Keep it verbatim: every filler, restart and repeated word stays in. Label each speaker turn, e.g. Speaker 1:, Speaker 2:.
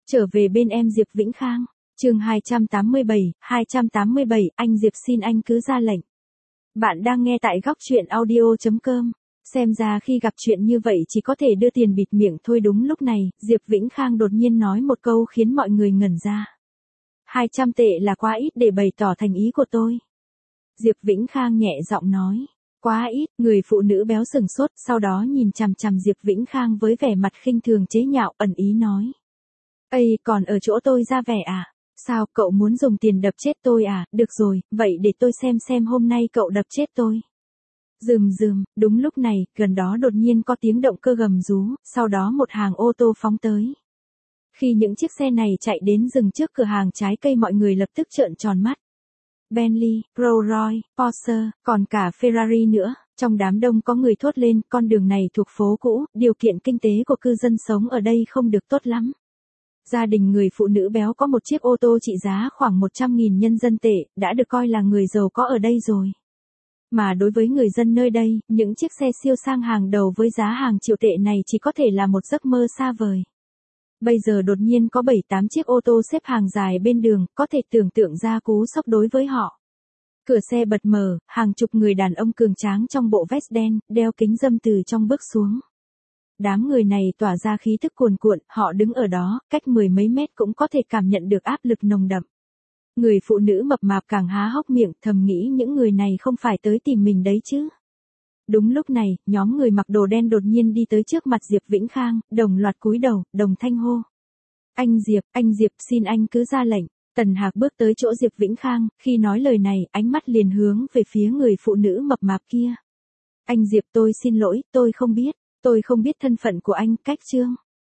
Speaker 1: Trở về bên em Diệp Vĩnh Khang. Chương hai trăm tám mươi bảy, hai trăm tám mươi bảy, anh Diệp xin anh cứ ra lệnh. Bạn đang nghe tại góc truyện audio chấm com. Xem ra khi gặp chuyện như vậy chỉ có thể đưa tiền bịt miệng thôi. Đúng lúc này, Diệp Vĩnh Khang đột nhiên nói một câu khiến mọi người ngẩn ra. hai trăm tệ là quá ít để bày tỏ thành ý của tôi. Diệp Vĩnh Khang nhẹ giọng nói. Quá ít, người phụ nữ béo sừng sốt, sau đó nhìn chằm chằm Diệp Vĩnh Khang với vẻ mặt khinh thường chế nhạo, ẩn ý nói. Ây, còn ở chỗ tôi ra vẻ à? Sao, cậu muốn dùng tiền đập chết tôi à? Được rồi, vậy để tôi xem xem hôm nay cậu đập chết tôi. Rườm rườm, đúng lúc này, gần đó đột nhiên có tiếng động cơ gầm rú, sau đó một hàng ô tô phóng tới. Khi những chiếc xe này chạy đến dừng trước cửa hàng trái cây, mọi người lập tức trợn tròn mắt. Bentley, Rolls-Royce, Porsche, còn cả Ferrari nữa. Trong đám đông có người thốt lên, con đường này thuộc phố cũ, điều kiện kinh tế của cư dân sống ở đây không được tốt lắm. Gia đình người phụ nữ béo có một chiếc ô tô trị giá khoảng một trăm nghìn nhân dân tệ, đã được coi là người giàu có ở đây rồi. Mà đối với người dân nơi đây, những chiếc xe siêu sang hàng đầu với giá hàng triệu tệ này chỉ có thể là một giấc mơ xa vời. Bây giờ đột nhiên có bảy tám chiếc ô tô xếp hàng dài bên đường, có thể tưởng tượng ra cú sốc đối với họ. Cửa xe bật mở, hàng chục người đàn ông cường tráng trong bộ vest đen, đeo kính râm từ trong bước xuống. Đám người này tỏa ra khí thức cuồn cuộn, họ đứng ở đó, cách mười mấy mét cũng có thể cảm nhận được áp lực nồng đậm. Người phụ nữ mập mạp càng há hốc miệng, thầm nghĩ những người này không phải tới tìm mình đấy chứ. Đúng lúc này, nhóm người mặc đồ đen đột nhiên đi tới trước mặt Diệp Vĩnh Khang, đồng loạt cúi đầu, đồng thanh hô. Anh Diệp, anh Diệp xin anh cứ ra lệnh. Tần Hạc bước tới chỗ Diệp Vĩnh Khang, khi nói lời này, ánh mắt liền hướng về phía người phụ nữ mập mạp kia. Anh Diệp, tôi xin lỗi, tôi không biết, tôi không biết thân phận của anh, cách chương.